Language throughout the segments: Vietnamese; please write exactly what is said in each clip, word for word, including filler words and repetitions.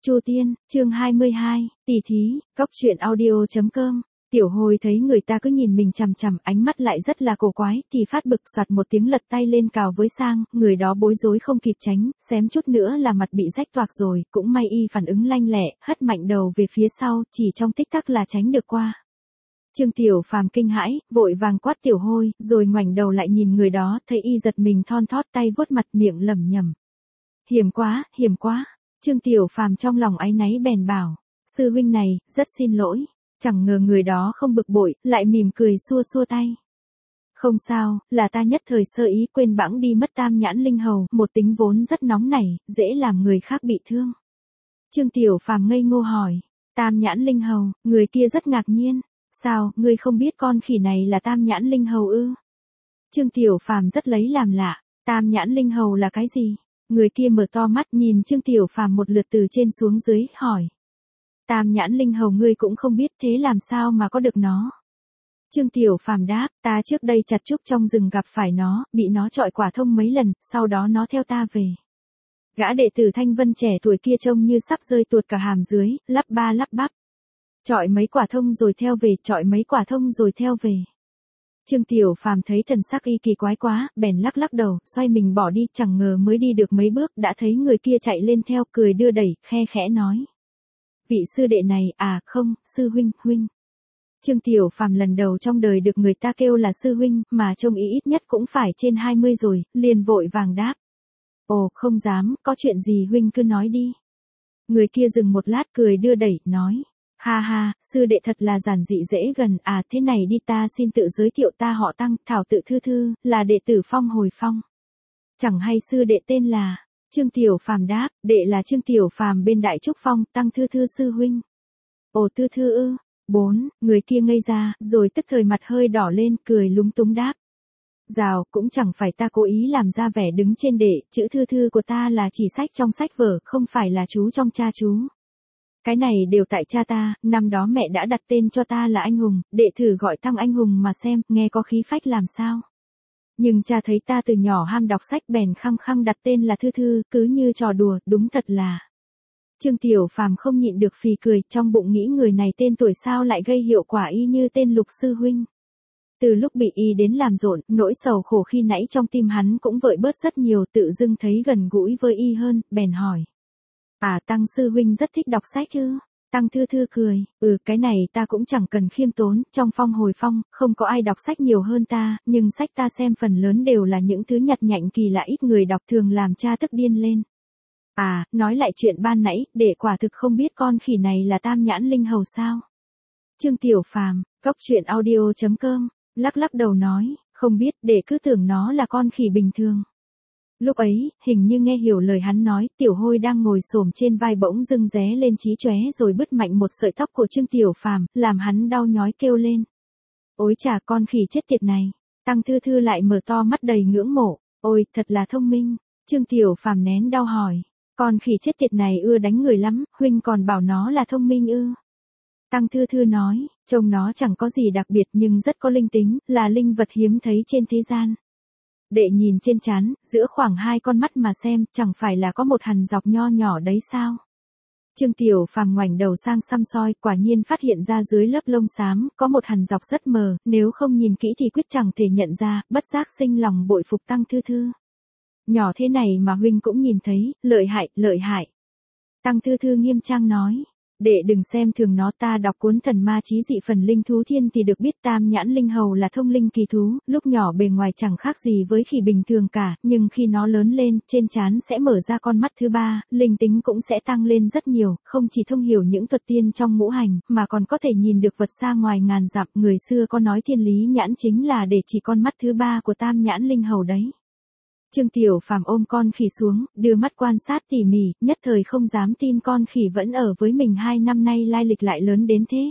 Chu Tiên, chương hai mươi hai, tỷ thí, góc truyện audio chấm com. Tiểu Hồi thấy người ta cứ nhìn mình chằm chằm, ánh mắt lại rất là cổ quái, thì phát bực soạt một tiếng lật tay lên cào với sang, người đó bối rối không kịp tránh, xém chút nữa là mặt bị rách toạc rồi, cũng may y phản ứng lanh lẹ, hất mạnh đầu về phía sau, chỉ trong tích tắc là tránh được qua. Trương Tiểu Phàm kinh hãi, vội vàng quát Tiểu Hôi, rồi ngoảnh đầu lại nhìn người đó, thấy y giật mình thon thót tay vuốt mặt miệng lẩm nhẩm. Hiểm quá, hiểm quá. Trương Tiểu Phàm trong lòng áy náy bèn bảo, sư huynh này, rất xin lỗi. Chẳng ngờ người đó không bực bội, lại mỉm cười xua xua tay. Không sao, là ta nhất thời sơ ý quên bẵng đi mất Tam Nhãn Linh Hầu, một tính vốn rất nóng nảy, dễ làm người khác bị thương. Trương Tiểu Phàm ngây ngô hỏi, Tam Nhãn Linh Hầu, người kia rất ngạc nhiên, sao, ngươi không biết con khỉ này là Tam Nhãn Linh Hầu ư? Trương Tiểu Phàm rất lấy làm lạ, Tam Nhãn Linh Hầu là cái gì? Người kia mở to mắt nhìn Trương Tiểu Phàm một lượt từ trên xuống dưới, hỏi. Tam Nhãn Linh Hầu ngươi cũng không biết, thế làm sao mà có được nó? Trương Tiểu Phàm đáp, ta trước đây chặt trúc trong rừng gặp phải nó, bị nó trọi quả thông mấy lần, sau đó nó theo ta về. Gã đệ tử Thanh Vân trẻ tuổi kia trông như sắp rơi tuột cả hàm dưới, lắp ba lắp bắp. Trọi mấy quả thông rồi theo về, trọi mấy quả thông rồi theo về. Trương Tiểu Phàm thấy thần sắc y kỳ quái quá, bèn lắc lắc đầu, xoay mình bỏ đi, chẳng ngờ mới đi được mấy bước đã thấy người kia chạy lên theo, cười đưa đẩy, khe khẽ nói. Vị sư đệ này, à không, sư huynh, huynh. Trương Tiểu Phàm lần đầu trong đời được người ta kêu là sư huynh, mà trông ý ít nhất cũng phải trên hai mươi rồi, liền vội vàng đáp. Ồ, không dám, có chuyện gì huynh cứ nói đi. Người kia dừng một lát cười đưa đẩy, nói. Ha ha, sư đệ thật là giản dị dễ gần, à thế này đi ta xin tự giới thiệu ta họ Tăng, Thảo tự Thư Thư, là đệ tử Phong Hồi Phong. Chẳng hay sư đệ tên là, Trương Tiểu Phàm đáp, đệ là Trương Tiểu Phàm bên Đại Trúc Phong, Tăng Thư Thư sư huynh. Ồ Thư Thư ư, bốn, người kia ngây ra, rồi tức thời mặt hơi đỏ lên, cười lúng túng đáp. Dào, cũng chẳng phải ta cố ý làm ra vẻ đứng trên đệ, chữ Thư Thư của ta là chỉ sách trong sách vở, không phải là chú trong cha chú. Cái này đều tại cha ta, năm đó mẹ đã đặt tên cho ta là Anh Hùng, đệ thử gọi Tăng Anh Hùng mà xem, nghe có khí phách làm sao. Nhưng cha thấy ta từ nhỏ ham đọc sách bèn khăng khăng đặt tên là Thư Thư, cứ như trò đùa, đúng thật là. Trương Tiểu Phàm không nhịn được phì cười, trong bụng nghĩ người này tên tuổi sao lại gây hiệu quả y như tên Lục sư huynh. Từ lúc bị y đến làm rộn, nỗi sầu khổ khi nãy trong tim hắn cũng vợi bớt rất nhiều, tự dưng thấy gần gũi với y hơn, bèn hỏi. À Tăng sư huynh rất thích đọc sách chứ? Tăng Thư Thư cười, ừ cái này ta cũng chẳng cần khiêm tốn, trong Phong Hồi Phong, không có ai đọc sách nhiều hơn ta, nhưng sách ta xem phần lớn đều là những thứ nhặt nhạnh kỳ lạ ít người đọc thường làm cha tức điên lên. À, nói lại chuyện ban nãy, để quả thực không biết con khỉ này là Tam Nhãn Linh Hầu sao? Trương Tiểu Phàm, góc truyện audio chấm com, lắc lắc đầu nói, không biết, để cứ tưởng nó là con khỉ bình thường. Lúc ấy, hình như nghe hiểu lời hắn nói, Tiểu Hôi đang ngồi xổm trên vai bỗng dưng ré lên chí chóe rồi bứt mạnh một sợi tóc của Trương Tiểu Phàm, làm hắn đau nhói kêu lên. Ôi chà con khỉ chết tiệt này. Tăng Thư Thư lại mở to mắt đầy ngưỡng mộ, ôi, thật là thông minh. Trương Tiểu Phàm nén đau hỏi, con khỉ chết tiệt này ưa đánh người lắm, huynh còn bảo nó là thông minh ư? Tăng Thư Thư nói, trông nó chẳng có gì đặc biệt nhưng rất có linh tính, là linh vật hiếm thấy trên thế gian. Đệ nhìn trên trán, giữa khoảng hai con mắt mà xem, chẳng phải là có một hằn dọc nho nhỏ đấy sao? Trương Tiểu Phàm ngoảnh đầu sang xăm soi, quả nhiên phát hiện ra dưới lớp lông xám, có một hằn dọc rất mờ, nếu không nhìn kỹ thì quyết chẳng thể nhận ra, bất giác sinh lòng bội phục Tăng Thư Thư. Nhỏ thế này mà huynh cũng nhìn thấy, lợi hại, lợi hại. Tăng Thư Thư nghiêm trang nói. Đệ đừng xem thường nó, ta đọc cuốn Thần Ma Chí Dị Phần Linh Thú Thiên thì được biết Tam Nhãn Linh Hầu là thông linh kỳ thú, lúc nhỏ bề ngoài chẳng khác gì với khỉ bình thường cả, nhưng khi nó lớn lên, trên trán sẽ mở ra con mắt thứ ba, linh tính cũng sẽ tăng lên rất nhiều, không chỉ thông hiểu những thuật tiên trong ngũ hành, mà còn có thể nhìn được vật xa ngoài ngàn dặm, người xưa có nói thiên lý nhãn chính là để chỉ con mắt thứ ba của Tam Nhãn Linh Hầu đấy. Trương Tiểu Phàm ôm con khỉ xuống, đưa mắt quan sát tỉ mỉ, nhất thời không dám tin con khỉ vẫn ở với mình hai năm nay lai lịch lại lớn đến thế.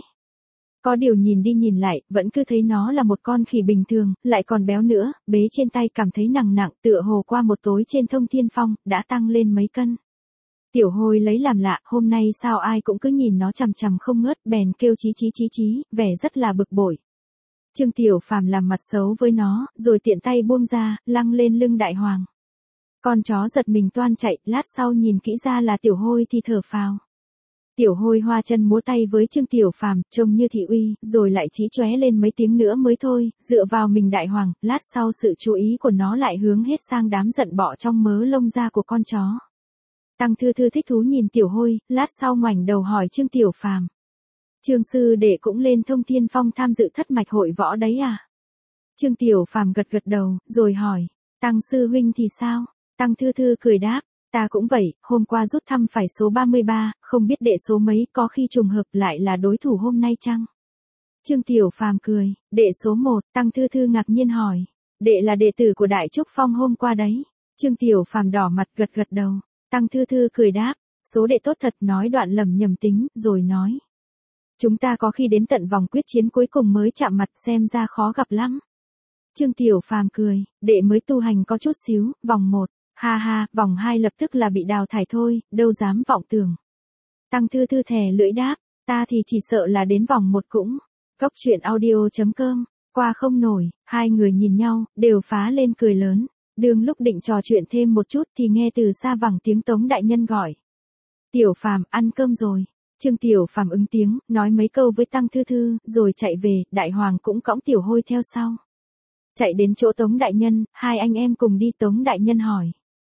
Có điều nhìn đi nhìn lại, vẫn cứ thấy nó là một con khỉ bình thường, lại còn béo nữa, bế trên tay cảm thấy nặng nặng, tựa hồ qua một tối trên Thông Thiên Phong, đã tăng lên mấy cân. Tiểu Hôi lấy làm lạ, hôm nay sao ai cũng cứ nhìn nó chằm chằm không ngớt, bèn kêu chí chí chí chí, vẻ rất là bực bội. Trương Tiểu Phàm làm mặt xấu với nó, rồi tiện tay buông ra, lăng lên lưng Đại Hoàng. Con chó giật mình toan chạy, lát sau nhìn kỹ ra là Tiểu Hôi thì thở phào. Tiểu Hôi hoa chân múa tay với Trương Tiểu Phàm, trông như thị uy, rồi lại chí chóe lên mấy tiếng nữa mới thôi, dựa vào mình đại hoàng, lát sau sự chú ý của nó lại hướng hết sang đám giận bọ trong mớ lông da của con chó. Tăng Thư Thư thích thú nhìn Tiểu Hôi, lát sau ngoảnh đầu hỏi Trương Tiểu Phàm. Trương sư đệ cũng lên Thông Thiên Phong tham dự thất mạch hội võ đấy à? Trương Tiểu Phàm gật gật đầu, rồi hỏi, Tăng sư huynh thì sao? Tăng Thư Thư cười đáp, ta cũng vậy, hôm qua rút thăm phải số ba mươi ba, không biết đệ số mấy, có khi trùng hợp lại là đối thủ hôm nay chăng? Trương Tiểu Phàm cười, đệ số một, Tăng Thư Thư ngạc nhiên hỏi, đệ là đệ tử của Đại Trúc Phong hôm qua đấy. Trương Tiểu Phàm đỏ mặt gật gật đầu, Tăng Thư Thư cười đáp, số đệ tốt thật, nói đoạn lầm nhầm tính, rồi nói. Chúng ta có khi đến tận vòng quyết chiến cuối cùng mới chạm mặt, xem ra khó gặp lắm. Trương Tiểu Phàm cười, đệ mới tu hành có chút xíu, vòng một, ha ha, vòng hai lập tức là bị đào thải thôi, đâu dám vọng tưởng. Tăng Thư Thư thè lưỡi đáp, ta thì chỉ sợ là đến vòng một cũng. Cốc truyện audio chấm com, qua không nổi, hai người nhìn nhau, đều phá lên cười lớn. Đương lúc định trò chuyện thêm một chút thì nghe từ xa vẳng tiếng Tống đại nhân gọi. Tiểu Phàm, ăn cơm rồi. Trương Tiểu Phàm ứng tiếng, nói mấy câu với Tăng Thư Thư, rồi chạy về, Đại Hoàng cũng cõng Tiểu Hôi theo sau. Chạy đến chỗ Tống đại nhân, hai anh em cùng đi. Tống đại nhân hỏi.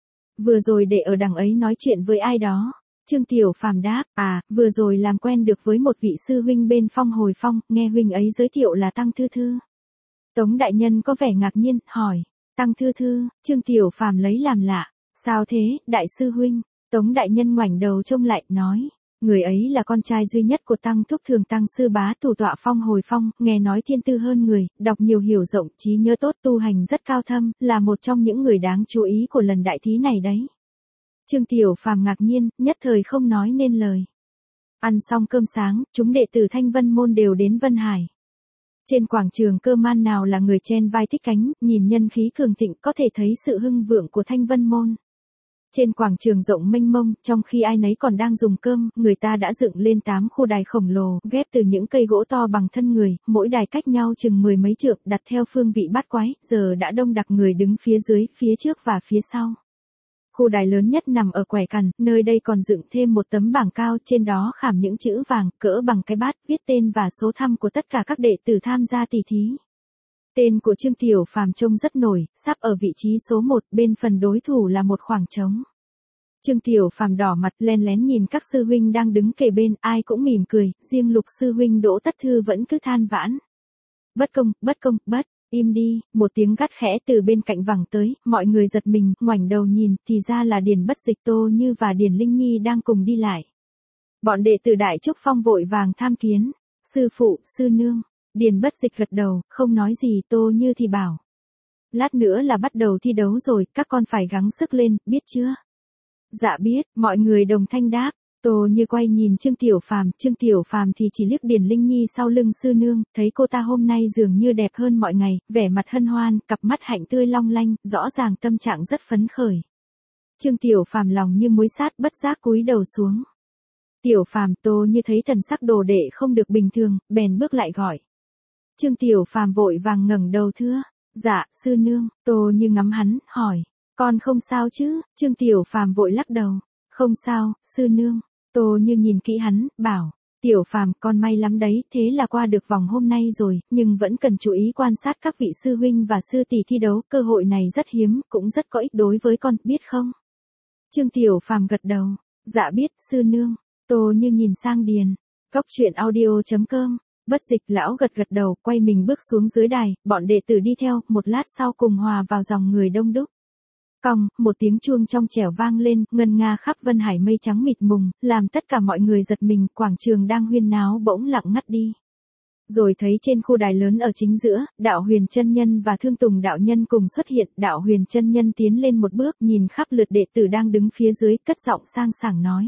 Vừa rồi để ở đằng ấy nói chuyện với ai đó? Trương Tiểu Phàm đáp, à, vừa rồi làm quen được với một vị sư huynh bên Phong Hồi Phong, nghe huynh ấy giới thiệu là Tăng Thư Thư. Tống đại nhân có vẻ ngạc nhiên, hỏi, Tăng Thư Thư, Trương Tiểu Phàm lấy làm lạ, sao thế, đại sư huynh? Tống đại nhân ngoảnh đầu trông lại, nói, người ấy là con trai duy nhất của Tăng Thúc Thường Tăng sư bá thủ tọa Phong Hồi Phong, nghe nói thiên tư hơn người, đọc nhiều hiểu rộng, trí nhớ tốt, tu hành rất cao thâm, là một trong những người đáng chú ý của lần đại thí này đấy. Trương Tiểu Phàm ngạc nhiên, nhất thời không nói nên lời. Ăn xong cơm sáng, chúng đệ tử Thanh Vân Môn đều đến Vân Hải. Trên quảng trường cơ man nào là người chen vai thích cánh, nhìn nhân khí cường thịnh có thể thấy sự hưng vượng của Thanh Vân Môn. Trên quảng trường rộng mênh mông, trong khi ai nấy còn đang dùng cơm, người ta đã dựng lên tám khu đài khổng lồ, ghép từ những cây gỗ to bằng thân người, mỗi đài cách nhau chừng mười mấy trượng, đặt theo phương vị bát quái, giờ đã đông đặc người đứng phía dưới, phía trước và phía sau. Khu đài lớn nhất nằm ở quẻ cằn, nơi đây còn dựng thêm một tấm bảng cao, trên đó khảm những chữ vàng, cỡ bằng cái bát, viết tên và số thăm của tất cả các đệ tử tham gia tỷ thí. Tên của Trương Tiểu Phàm trông rất nổi, sắp ở vị trí số một, bên phần đối thủ là một khoảng trống. Trương Tiểu Phàm đỏ mặt, len lén nhìn các sư huynh đang đứng kề bên, ai cũng mỉm cười, riêng Lục sư huynh Đỗ Tất Thư vẫn cứ than vãn. Bất công, bất công, bất, im đi, một tiếng gắt khẽ từ bên cạnh vẳng tới, mọi người giật mình, ngoảnh đầu nhìn, thì ra là Điền Bất Dịch, Tô Như và Điền Linh Nhi đang cùng đi lại. Bọn đệ tử Đại Trúc Phong vội vàng tham kiến, sư phụ, sư nương. Điền Bất Dịch gật đầu, không nói gì. Tô Như thì bảo, lát nữa là bắt đầu thi đấu rồi, các con phải gắng sức lên, biết chưa? Dạ biết, mọi người đồng thanh đáp. Tô Như quay nhìn Trương Tiểu Phàm, Trương Tiểu Phàm thì chỉ liếc Điền Linh Nhi sau lưng sư nương, thấy cô ta hôm nay dường như đẹp hơn mọi ngày, vẻ mặt hân hoan, cặp mắt hạnh tươi long lanh, rõ ràng tâm trạng rất phấn khởi. Trương Tiểu Phàm lòng như muối sát, bất giác cúi đầu xuống. Tiểu Phàm. Tô Như thấy thần sắc đồ đệ không được bình thường, bèn bước lại gọi. Trương Tiểu Phàm vội vàng ngẩng đầu thưa, dạ, sư nương. Tô Như ngắm hắn, hỏi, con không sao chứ? Trương Tiểu Phàm vội lắc đầu, không sao, sư nương. Tô Như nhìn kỹ hắn, bảo, Tiểu Phàm, con may lắm đấy, thế là qua được vòng hôm nay rồi, nhưng vẫn cần chú ý quan sát các vị sư huynh và sư tỷ thi đấu, cơ hội này rất hiếm, cũng rất có ích đối với con, biết không? Trương Tiểu Phàm gật đầu, dạ biết, sư nương. Tô Như nhìn sang Điền. Cốc truyện audio chấm com. Bất Dịch lão gật gật đầu, quay mình bước xuống dưới đài, bọn đệ tử đi theo, một lát sau cùng hòa vào dòng người đông đúc. Cong, một tiếng chuông trong trẻo vang lên, ngân nga khắp Vân Hải mây trắng mịt mùng, làm tất cả mọi người giật mình, quảng trường đang huyên náo bỗng lặng ngắt đi. Rồi thấy trên khu đài lớn ở chính giữa, Đạo Huyền chân nhân và Thương Tùng đạo nhân cùng xuất hiện, Đạo Huyền chân nhân tiến lên một bước, nhìn khắp lượt đệ tử đang đứng phía dưới, cất giọng sang sảng nói.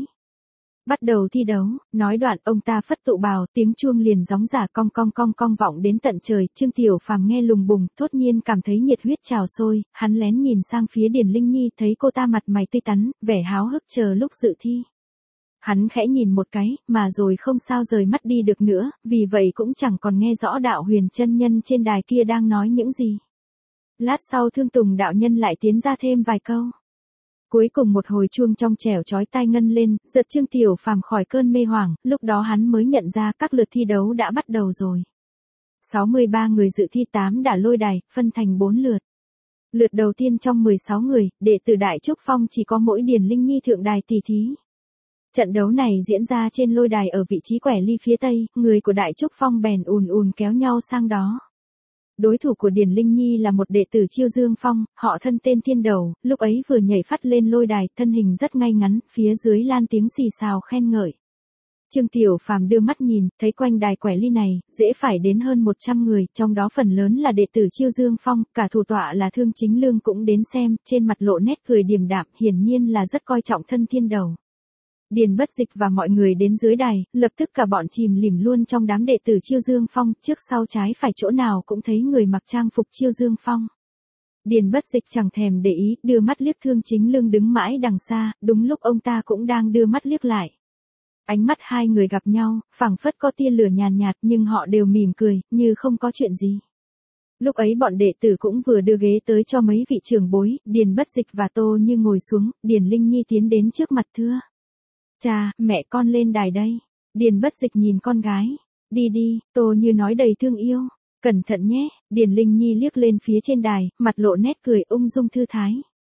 Bắt đầu thi đấu, nói đoạn ông ta phất tụ bào, tiếng chuông liền gióng giả cong cong cong cong vọng đến tận trời, Trương Tiểu Phàm nghe lùng bùng, thốt nhiên cảm thấy nhiệt huyết trào sôi, hắn lén nhìn sang phía Điền Linh Nhi, thấy cô ta mặt mày tươi tắn, vẻ háo hức chờ lúc dự thi. Hắn khẽ nhìn một cái, mà rồi không sao rời mắt đi được nữa, vì vậy cũng chẳng còn nghe rõ Đạo Huyền chân nhân trên đài kia đang nói những gì. Lát sau Thương Tùng đạo nhân lại tiến ra thêm vài câu. Cuối cùng một hồi chuông trong trẻo chói tai ngân lên, giật Trương Tiểu Phàm khỏi cơn mê hoảng, lúc đó hắn mới nhận ra các lượt thi đấu đã bắt đầu rồi. sáu mươi ba người dự thi tám đả lôi đài, phân thành bốn lượt. Lượt đầu tiên trong mười sáu người, đệ tử Đại Trúc Phong chỉ có mỗi Điền Linh Nhi thượng đài tỷ thí. Trận đấu này diễn ra trên lôi đài ở vị trí quẻ ly phía tây, người của Đại Trúc Phong bèn ùn ùn kéo nhau sang đó. Đối thủ của Điền Linh Nhi là một đệ tử Chiêu Dương Phong, họ thân tên Thiên Đầu, lúc ấy vừa nhảy phát lên lôi đài, thân hình rất ngay ngắn, phía dưới lan tiếng xì xào khen ngợi. Trương Tiểu Phàm đưa mắt nhìn, thấy quanh đài quẻ ly này, dễ phải đến hơn một trăm người, trong đó phần lớn là đệ tử Chiêu Dương Phong, cả thủ tọa là Thương Chính Lương cũng đến xem, trên mặt lộ nét cười điềm đạm, hiển nhiên là rất coi trọng thân Thiên Đầu. Điền Bất Dịch và mọi người đến dưới đài, lập tức cả bọn chìm lìm luôn trong đám đệ tử Chiêu Dương Phong, trước sau trái phải chỗ nào cũng thấy người mặc trang phục Chiêu Dương Phong. Điền Bất Dịch chẳng thèm để ý, đưa mắt liếc Thương Chính Lương đứng mãi đằng xa, đúng lúc ông ta cũng đang đưa mắt liếc lại. Ánh mắt hai người gặp nhau, phảng phất có tia lửa nhàn nhạt, nhưng họ đều mỉm cười, như không có chuyện gì. Lúc ấy bọn đệ tử cũng vừa đưa ghế tới cho mấy vị trưởng bối, Điền Bất Dịch và Tô Như ngồi xuống, Điền Linh Nhi tiến đến trước mặt thưa. Cha, mẹ con lên đài đây. Điền Bất Dịch nhìn con gái. Đi đi, Tô Như nói đầy thương yêu. Cẩn thận nhé, Điền Linh Nhi liếc lên phía trên đài, mặt lộ nét cười ung dung thư thái.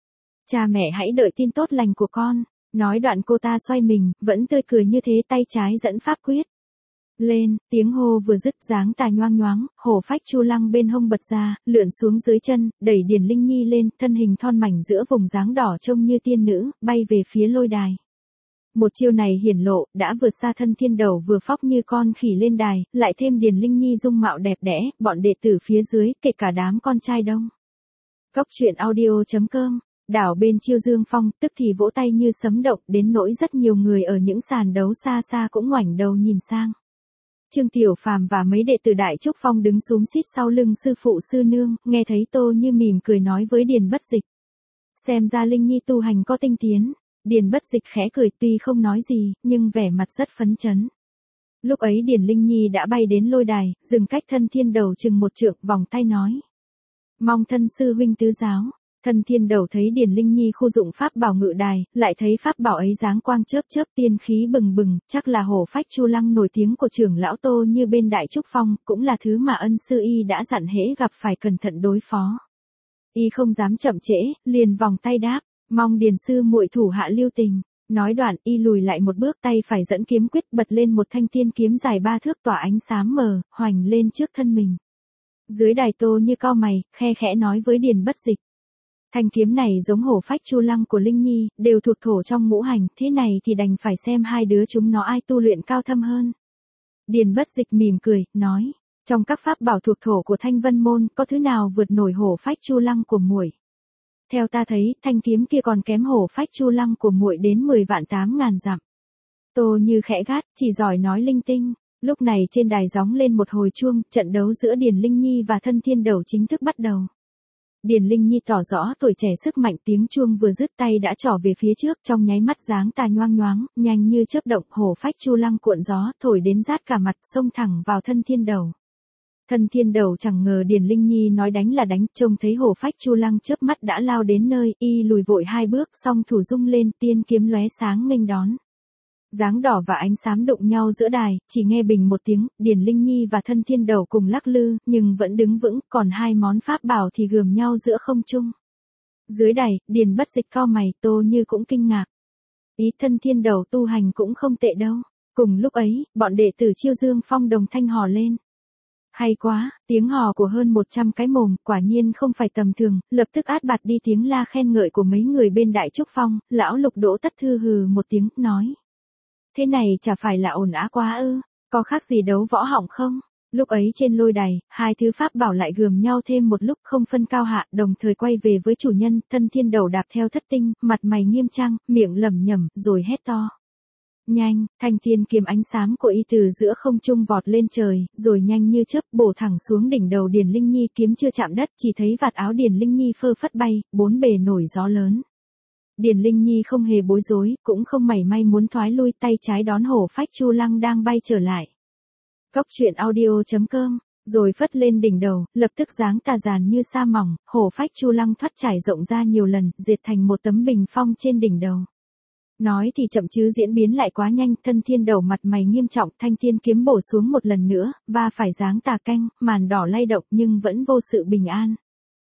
Cha mẹ hãy đợi tin tốt lành của con. Nói đoạn cô ta xoay mình, vẫn tươi cười như thế, tay trái dẫn pháp quyết. Lên, tiếng hô vừa dứt, dáng tà nhoang nhoáng, hổ phách chu lăng bên hông bật ra, lượn xuống dưới chân, đẩy Điền Linh Nhi lên, thân hình thon mảnh giữa vùng dáng đỏ trông như tiên nữ, bay về phía lôi đài. Một chiêu này hiển lộ, đã vượt xa thân Thiên Đầu vừa phóc như con khỉ lên đài, lại thêm Điền Linh Nhi dung mạo đẹp đẽ, bọn đệ tử phía dưới, kể cả đám con trai đông. Cốc truyện audio chấm com, đảo bên Chiêu Dương Phong, tức thì vỗ tay như sấm động, đến nỗi rất nhiều người ở những sàn đấu xa xa cũng ngoảnh đầu nhìn sang. Trương Tiểu Phàm và mấy đệ tử Đại Trúc Phong đứng xúm xít sau lưng sư phụ sư nương, nghe thấy Tô Như mỉm cười nói với Điền Bất Dịch. Xem ra Linh Nhi tu hành có tinh tiến. Điền Bất Dịch khẽ cười, tuy không nói gì, nhưng vẻ mặt rất phấn chấn. Lúc ấy Điền Linh Nhi đã bay đến lôi đài, dừng cách thân Thiên Đầu chừng một trượng, vòng tay nói. Mong thân sư huynh tứ giáo. Thân Thiên Đầu thấy Điền Linh Nhi khu dụng pháp bảo ngự đài, lại thấy pháp bảo ấy dáng quang chớp chớp tiên khí bừng bừng, chắc là hổ phách chu lăng nổi tiếng của trưởng lão Tô Như bên Đại Trúc Phong, cũng là thứ mà ân sư y đã dặn hễ gặp phải cẩn thận đối phó. Y không dám chậm trễ, liền vòng tay đáp. Mong Điền sư muội thủ hạ lưu tình. Nói đoạn, y lùi lại một bước, tay phải dẫn kiếm quyết, bật lên một thanh tiên kiếm dài ba thước tỏa ánh xám mờ, hoành lên trước thân mình. Dưới đài Tô Như cau mày, khe khẽ nói với Điền Bất Dịch. Thanh kiếm này giống hổ phách chu lăng của Linh Nhi, đều thuộc thổ trong ngũ hành, thế này thì đành phải xem hai đứa chúng nó ai tu luyện cao thâm hơn. Điền Bất Dịch mỉm cười, nói, trong các pháp bảo thuộc thổ của Thanh Vân môn, có thứ nào vượt nổi hổ phách chu lăng của muội? Theo ta thấy, thanh kiếm kia còn kém hổ phách chu lăng của muội đến mười vạn tám ngàn dặm. Tô Như khẽ gắt, chỉ giỏi nói linh tinh. Lúc này trên đài gióng lên một hồi chuông, trận đấu giữa Điền Linh Nhi và thân Thiên Đầu chính thức bắt đầu. Điền Linh Nhi tỏ rõ tuổi trẻ sức mạnh, tiếng chuông vừa dứt tay đã trỏ về phía trước, trong nháy mắt dáng tà nhoang nhoáng, nhanh như chớp động, hổ phách chu lăng cuộn gió, thổi đến rát cả mặt, xông thẳng vào thân Thiên Đầu. Thân Thiên Đầu chẳng ngờ Điền Linh Nhi nói đánh là đánh, trông thấy hổ phách chu lăng chớp mắt đã lao đến nơi, y lùi vội hai bước, song thủ rung lên, tiên kiếm lóe sáng nghênh đón. Dáng đỏ và ánh xám đụng nhau giữa đài, chỉ nghe bình một tiếng, Điền Linh Nhi và thân Thiên Đầu cùng lắc lư, nhưng vẫn đứng vững, còn hai món pháp bảo thì gườm nhau giữa không trung. Dưới đài, Điền Bất Dịch cau mày, Tô Như cũng kinh ngạc. Ý thân Thiên Đầu tu hành cũng không tệ đâu. Cùng lúc ấy, bọn đệ tử Chiêu Dương Phong đồng thanh hò lên. Hay quá, tiếng hò của hơn một trăm cái mồm, quả nhiên không phải tầm thường, lập tức át bạt đi tiếng la khen ngợi của mấy người bên Đại Trúc Phong, lão Lục Đỗ Tất Thư hừ một tiếng, nói. Thế này chả phải là ồn ào quá ư, có khác gì đấu võ họng không? Lúc ấy trên lôi đài, hai thứ pháp bảo lại gườm nhau thêm một lúc không phân cao hạ, đồng thời quay về với chủ nhân, thân Thiên Đầu đạp theo thất tinh, mặt mày nghiêm trang, miệng lẩm nhẩm, rồi hét to. Nhanh, thanh thiên kiếm ánh xám của y từ giữa không trung vọt lên trời, rồi nhanh như chớp bổ thẳng xuống đỉnh đầu Điền Linh Nhi, kiếm chưa chạm đất, chỉ thấy vạt áo Điền Linh Nhi phơ phất bay, bốn bề nổi gió lớn. Điền Linh Nhi không hề bối rối, cũng không mảy may muốn thoái lui, tay trái đón hổ phách chu lăng đang bay trở lại. Cốc truyện audio chấm com Rồi phất lên đỉnh đầu, lập tức dáng tà giàn như sa mỏng, hổ phách chu lăng thoát trải rộng ra nhiều lần, diệt thành một tấm bình phong trên đỉnh đầu. Nói thì chậm chứ diễn biến lại quá nhanh, Thân Thiên Đầu mặt mày nghiêm trọng, thanh thiên kiếm bổ xuống một lần nữa, và phải dáng tà canh, màn đỏ lay động nhưng vẫn vô sự bình an.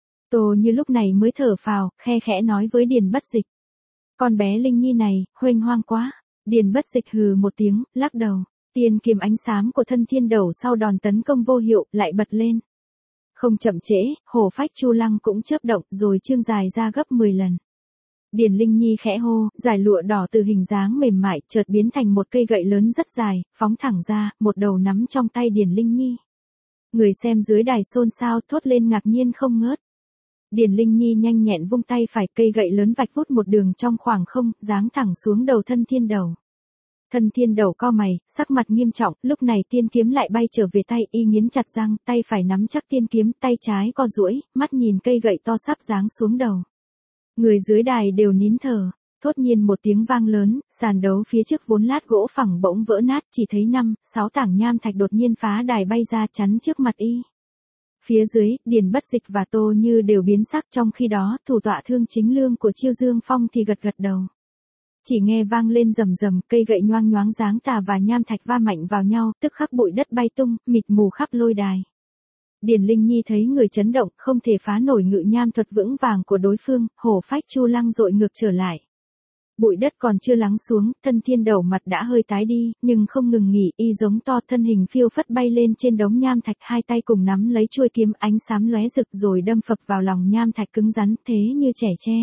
Tô Như lúc này mới thở phào, khe khẽ nói với Điền Bất Dịch. Con bé Linh Nhi này, huênh hoang quá. Điền Bất Dịch hừ một tiếng, lắc đầu. Tiên kiếm ánh xám của Thân Thiên Đầu sau đòn tấn công vô hiệu, lại bật lên. Không chậm trễ, hổ phách chu lăng cũng chớp động rồi trương dài ra gấp mười lần. Điền Linh Nhi khẽ hô, giải lụa đỏ từ hình dáng mềm mại chợt biến thành một cây gậy lớn rất dài, phóng thẳng ra, một đầu nắm trong tay Điền Linh Nhi. Người xem dưới đài xôn xao thốt lên ngạc nhiên không ngớt. Điền Linh Nhi nhanh nhẹn vung tay phải, cây gậy lớn vạch vút một đường trong khoảng không, giáng thẳng xuống đầu Thân Thiên Đầu. Thân Thiên Đầu co mày, sắc mặt nghiêm trọng, lúc này tiên kiếm lại bay trở về tay, y nghiến chặt răng, tay phải nắm chắc tiên kiếm, tay trái co duỗi, mắt nhìn cây gậy to sắp giáng xuống đầu. Người dưới đài đều nín thở, thốt nhiên một tiếng vang lớn, sàn đấu phía trước vốn lát gỗ phẳng bỗng vỡ nát, chỉ thấy năm, sáu tảng nham thạch đột nhiên phá đài bay ra chắn trước mặt y. Phía dưới, Điền Bất Dịch và Tô Như đều biến sắc, trong khi đó, thủ tọa Thương Chính Lương của Chiêu Dương Phong thì gật gật đầu. Chỉ nghe vang lên rầm rầm, cây gậy nhoang nhoáng dáng tà và nham thạch va mạnh vào nhau, tức khắc bụi đất bay tung, mịt mù khắp lôi đài. Điền Linh Nhi thấy người chấn động, không thể phá nổi ngự nham thuật vững vàng của đối phương, hổ phách chu lăng dội ngược trở lại. Bụi đất còn chưa lắng xuống, Thân Thiên Đầu mặt đã hơi tái đi, nhưng không ngừng nghỉ, y giống to, thân hình phiêu phất bay lên trên đống nham thạch, hai tay cùng nắm lấy chuôi kiếm, ánh xám lóe rực rồi đâm phập vào lòng nham thạch cứng rắn, thế như trẻ tre.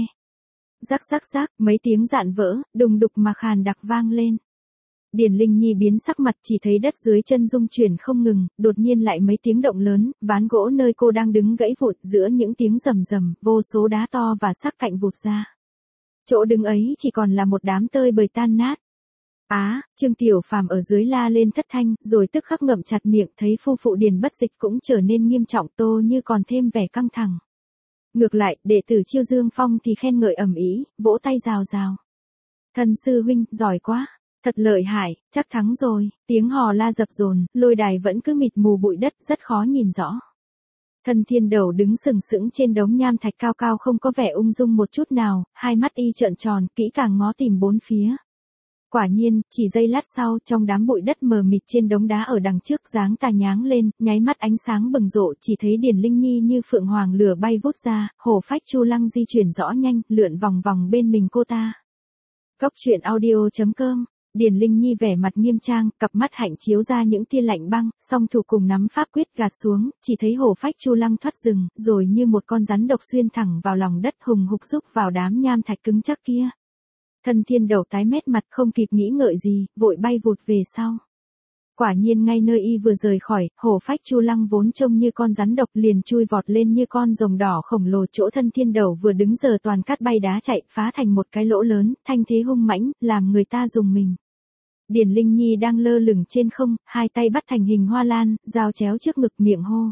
Rắc rắc rắc, mấy tiếng dạn vỡ, đùng đục mà khàn đặc vang lên. Điền Linh Nhi biến sắc mặt, chỉ thấy đất dưới chân rung chuyển không ngừng, đột nhiên lại mấy tiếng động lớn, ván gỗ nơi cô đang đứng gãy vụt, giữa những tiếng rầm rầm, vô số đá to và sắc cạnh vụt ra. Chỗ đứng ấy chỉ còn là một đám tơi bời tan nát. Á, à, Trương Tiểu Phàm ở dưới la lên thất thanh, rồi tức khắc ngậm chặt miệng, thấy phu phụ Điền Bất Dịch cũng trở nên nghiêm trọng, Tô Như còn thêm vẻ căng thẳng. Ngược lại, đệ tử Chiêu Dương Phong thì khen ngợi ầm ĩ, vỗ tay rào rào. Thân sư huynh, giỏi quá, thật lợi hại, chắc thắng rồi, tiếng hò la dập dồn, lôi đài vẫn cứ mịt mù bụi đất, rất khó nhìn rõ. Thân Thiên Đầu đứng sừng sững trên đống nham thạch cao cao không có vẻ ung dung một chút nào, hai mắt y trợn tròn, kỹ càng ngó tìm bốn phía. Quả nhiên, chỉ giây lát sau, trong đám bụi đất mờ mịt trên đống đá ở đằng trước dáng tà nháng lên, nháy mắt ánh sáng bừng rộ, chỉ thấy Điền Linh Nhi như phượng hoàng lửa bay vút ra, hổ phách chu lăng di chuyển rõ nhanh, lượn vòng vòng bên mình cô ta. Góc truyện audio chấm com. Điền Linh Nhi vẻ mặt nghiêm trang, cặp mắt hạnh chiếu ra những tia lạnh băng, song thủ cùng nắm pháp quyết gạt xuống, chỉ thấy hổ phách chu lăng thoát rừng, rồi như một con rắn độc xuyên thẳng vào lòng đất hùng hục rúc vào đám nham thạch cứng chắc kia. Thân Thiên Đầu tái mét mặt không kịp nghĩ ngợi gì, vội bay vụt về sau. Quả nhiên ngay nơi y vừa rời khỏi, hổ phách chu lăng vốn trông như con rắn độc liền chui vọt lên như con rồng đỏ khổng lồ, chỗ Thân Thiên Đầu vừa đứng giờ toàn cát bay đá chạy, phá thành một cái lỗ lớn, thanh thế hung mãnh, làm người ta rùng mình. Điền Linh Nhi đang lơ lửng trên không, hai tay bắt thành hình hoa lan, dao chéo trước ngực, miệng hô.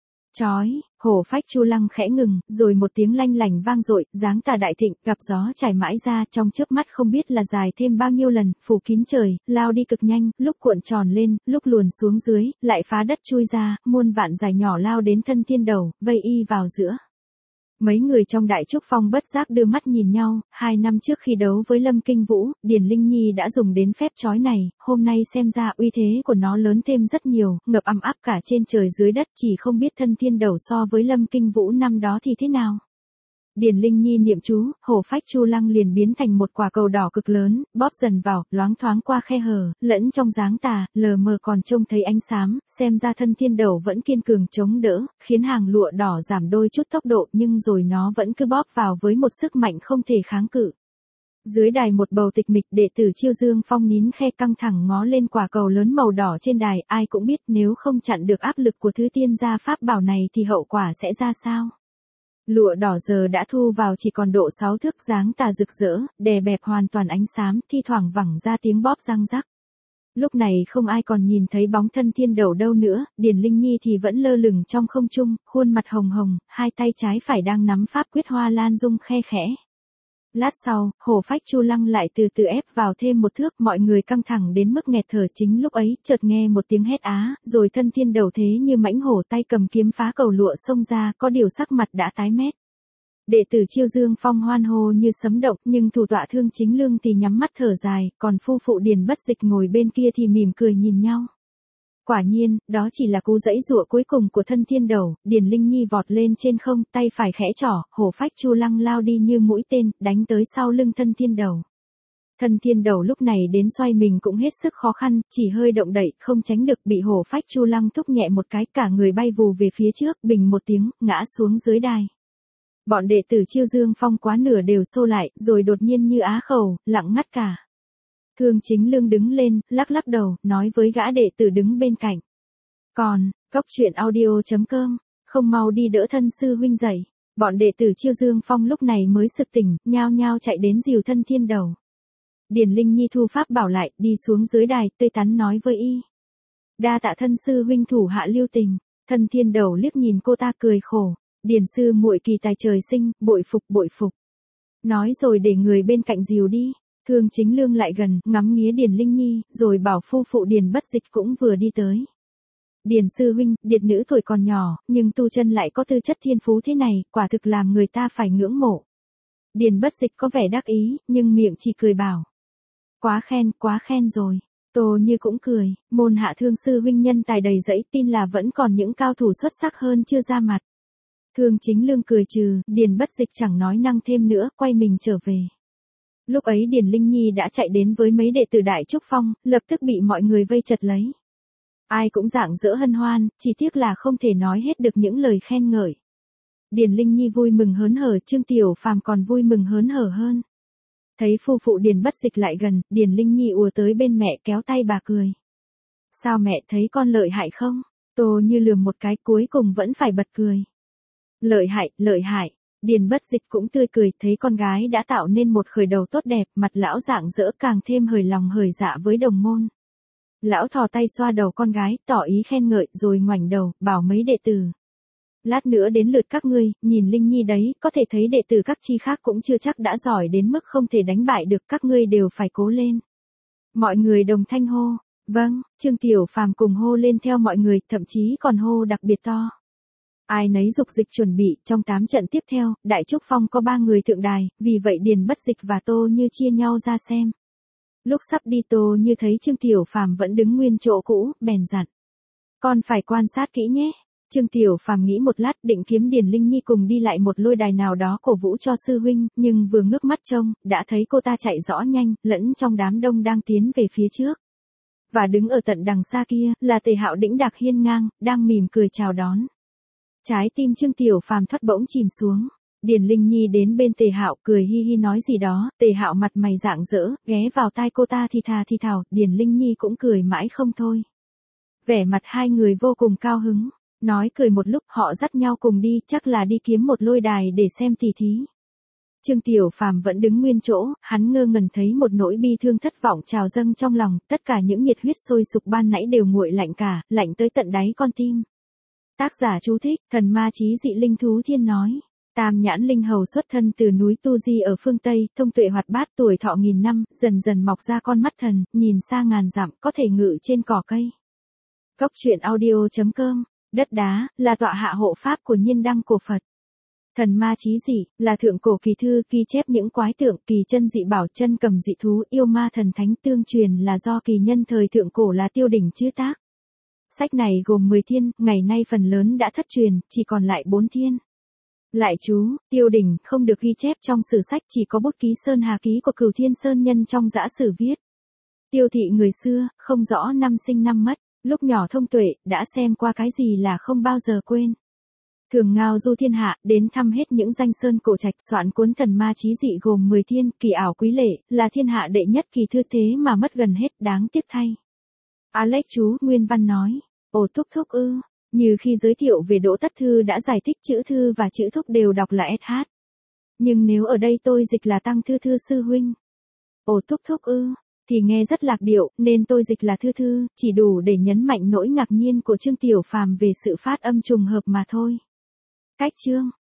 Chói, hổ phách chu lăng khẽ ngừng, rồi một tiếng lanh lảnh vang dội, dáng tà đại thịnh, gặp gió trải mãi ra, trong chớp mắt không biết là dài thêm bao nhiêu lần, phủ kín trời, lao đi cực nhanh, lúc cuộn tròn lên, lúc luồn xuống dưới, lại phá đất chui ra, muôn vạn dài nhỏ lao đến Thân Thiên Đầu, vây y vào giữa. Mấy người trong Đại Trúc Phong bất giác đưa mắt nhìn nhau, hai năm trước khi đấu với Lâm Kinh Vũ, Điền Linh Nhi đã dùng đến phép chói này, hôm nay xem ra uy thế của nó lớn thêm rất nhiều, ngập ăm áp cả trên trời dưới đất, chỉ không biết Thân Thiên Đầu so với Lâm Kinh Vũ năm đó thì thế nào. Điền Linh Nhi niệm chú, hổ phách chu lăng liền biến thành một quả cầu đỏ cực lớn, bóp dần vào, loáng thoáng qua khe hở, lẫn trong dáng tà, lờ mờ còn trông thấy ánh xám, xem ra Thân Thiên Đầu vẫn kiên cường chống đỡ, khiến hàng lụa đỏ giảm đôi chút tốc độ, nhưng rồi nó vẫn cứ bóp vào với một sức mạnh không thể kháng cự. Dưới đài một bầu tịch mịch, đệ tử Chiêu Dương Phong nín khe căng thẳng ngó lên quả cầu lớn màu đỏ trên đài, ai cũng biết nếu không chặn được áp lực của thứ tiên gia pháp bảo này thì hậu quả sẽ ra sao. Lụa đỏ giờ đã thu vào chỉ còn độ sáu thước, dáng tà rực rỡ, đè bẹp hoàn toàn ánh xám, thi thoảng vẳng ra tiếng bóp răng rắc. Lúc này không ai còn nhìn thấy bóng Thân Thiên Đầu đâu nữa, Điền Linh Nhi thì vẫn lơ lửng trong không trung, khuôn mặt hồng hồng, hai tay trái phải đang nắm pháp quyết hoa lan rung khe khẽ. Lát sau, hổ phách Chu Lăng lại từ từ ép vào thêm một thước, mọi người căng thẳng đến mức nghẹt thở. Chính lúc ấy, chợt nghe một tiếng hét á, rồi thân thiên đầu thế như mãnh hổ tay cầm kiếm phá cầu lụa xông ra, có điều sắc mặt đã tái mét. Đệ tử Chiêu Dương Phong hoan hô như sấm động, nhưng thủ tọa Thương Chính Lương thì nhắm mắt thở dài, còn phu phụ Điền Bất Dịch ngồi bên kia thì mỉm cười nhìn nhau. Quả nhiên, đó chỉ là cú giãy giụa cuối cùng của thân thiên đầu. Điền Linh Nhi vọt lên trên không, tay phải khẽ trỏ, hổ phách Chu Lăng lao đi như mũi tên, đánh tới sau lưng thân thiên đầu. Thân thiên đầu lúc này đến xoay mình cũng hết sức khó khăn, chỉ hơi động đậy, không tránh được, bị hổ phách Chu Lăng thúc nhẹ một cái, cả người bay vù về phía trước, bình một tiếng, ngã xuống dưới đài. Bọn đệ tử Chiêu Dương Phong quá nửa đều xô lại, rồi đột nhiên như á khẩu, lặng ngắt cả. Thương Chính Lương đứng lên, lắc lắc đầu, nói với gã đệ tử đứng bên cạnh. Còn, cốc truyện audio chấm com, không mau đi đỡ thân sư huynh dậy. Bọn đệ tử Chiêu Dương Phong lúc này mới sực tỉnh, nhao nhao chạy đến dìu thân thiên đầu. Điền Linh Nhi thu pháp bảo lại, đi xuống dưới đài, tươi tắn nói với y. Đa tạ thân sư huynh thủ hạ lưu tình. Thân thiên đầu liếc nhìn cô ta cười khổ. Điền sư muội kỳ tài trời sinh, bội phục bội phục. Nói rồi để người bên cạnh dìu đi. Thương Chính Lương lại gần, ngắm nghía Điền Linh Nhi, rồi bảo phu phụ Điền Bất Dịch cũng vừa đi tới. Điền sư huynh, điệt nữ tuổi còn nhỏ, nhưng tu chân lại có tư chất thiên phú thế này, quả thực làm người ta phải ngưỡng mộ. Điền Bất Dịch có vẻ đắc ý, nhưng miệng chỉ cười bảo. Quá khen, quá khen rồi. Tô Như cũng cười, môn hạ Thương sư huynh nhân tài đầy dẫy, tin là vẫn còn những cao thủ xuất sắc hơn chưa ra mặt. Thương Chính Lương cười trừ, Điền Bất Dịch chẳng nói năng thêm nữa, quay mình trở về. Lúc ấy Điền Linh Nhi đã chạy đến với mấy đệ tử Đại Trúc Phong, lập tức bị mọi người vây chật lấy. Ai cũng rạng rỡ hân hoan, chỉ tiếc là không thể nói hết được những lời khen ngợi. Điền Linh Nhi vui mừng hớn hở, Trương Tiểu Phàm còn vui mừng hớn hở hơn. Thấy phu phụ Điền Bất Dịch lại gần, Điền Linh Nhi ùa tới bên mẹ kéo tay bà cười. Sao mẹ thấy con lợi hại không? Tô Như lườm một cái, cuối cùng vẫn phải bật cười. Lợi hại, lợi hại. Điền Bất Dịch cũng tươi cười, thấy con gái đã tạo nên một khởi đầu tốt đẹp, mặt lão rạng rỡ càng thêm hời lòng hời dạ với đồng môn. Lão thò tay xoa đầu con gái, tỏ ý khen ngợi, rồi ngoảnh đầu, bảo mấy đệ tử. Lát nữa đến lượt các ngươi, nhìn Linh Nhi đấy, có thể thấy đệ tử các chi khác cũng chưa chắc đã giỏi đến mức không thể đánh bại được, các ngươi đều phải cố lên. Mọi người đồng thanh hô, vâng, Trương Tiểu Phàm cùng hô lên theo mọi người, thậm chí còn hô đặc biệt to. Ai nấy dục dịch chuẩn bị, trong tám trận tiếp theo, Đại Trúc Phong có ba người thượng đài, vì vậy Điền Bất Dịch và Tô Như chia nhau ra xem. Lúc sắp đi Tô Như thấy Trương Tiểu Phàm vẫn đứng nguyên chỗ cũ, bèn dặn. Con phải quan sát kỹ nhé. Trương Tiểu Phàm nghĩ một lát, định kiếm Điền Linh Nhi cùng đi lại một lôi đài nào đó cổ vũ cho sư huynh, nhưng vừa ngước mắt trông, đã thấy cô ta chạy rõ nhanh, lẫn trong đám đông đang tiến về phía trước. Và đứng ở tận đằng xa kia, là Tề Hạo đĩnh đạc hiên ngang, đang mỉm cười chào đón. Trái tim Trương Tiểu Phàm thoát bỗng chìm xuống. Điền Linh Nhi đến bên Tề Hạo, cười hi hi nói gì đó, Tề Hạo mặt mày rạng rỡ, ghé vào tai cô ta thì thà thì thào, Điền Linh Nhi cũng cười mãi không thôi. Vẻ mặt hai người vô cùng cao hứng, nói cười một lúc, họ dắt nhau cùng đi, chắc là đi kiếm một lôi đài để xem tỉ thí. Trương Tiểu Phàm vẫn đứng nguyên chỗ, hắn ngơ ngẩn thấy một nỗi bi thương thất vọng trào dâng trong lòng, tất cả những nhiệt huyết sôi sục ban nãy đều nguội lạnh cả, lạnh tới tận đáy con tim. Tác giả chú thích, thần ma chí dị linh thú thiên nói. Tam nhãn linh hầu xuất thân từ núi Tu Di ở phương Tây, thông tuệ hoạt bát, tuổi thọ nghìn năm, dần dần mọc ra con mắt thần, nhìn xa ngàn dặm, có thể ngự trên cỏ cây. Cốc truyện audio chấm com, đất đá, là tọa hạ hộ pháp của Nhiên Đăng cổ Phật. Thần ma chí dị, là thượng cổ kỳ thư ghi chép những quái tượng, kỳ chân dị bảo, chân cầm dị thú, yêu ma thần thánh tương truyền là do kỳ nhân thời thượng cổ là Tiêu Đỉnh chữ tác. Sách này gồm mười thiên, ngày nay phần lớn đã thất truyền, chỉ còn lại bốn thiên. Lại chú, Tiêu Đỉnh không được ghi chép trong sử sách, chỉ có bút ký Sơn Hà Ký của Cửu Thiên Sơn Nhân trong giã sử viết. Tiêu thị người xưa, không rõ năm sinh năm mất, lúc nhỏ thông tuệ, đã xem qua cái gì là không bao giờ quên. Thường ngao du thiên hạ, đến thăm hết những danh sơn cổ trạch, soạn cuốn thần ma chí dị gồm mười thiên, kỳ ảo quý lệ, là thiên hạ đệ nhất kỳ thư thế mà mất gần hết, đáng tiếc thay. Alex chú, Nguyên Văn nói, ồ thúc thúc ư, như khi giới thiệu về Đỗ Tất Thư đã giải thích chữ thư và chữ thúc đều đọc là ét hát. Nhưng nếu ở đây tôi dịch là Tăng Thư Thư sư huynh. Ồ thúc thúc ư, thì nghe rất lạc điệu, nên tôi dịch là Thư Thư, chỉ đủ để nhấn mạnh nỗi ngạc nhiên của Trương Tiểu Phàm về sự phát âm trùng hợp mà thôi. Cách chương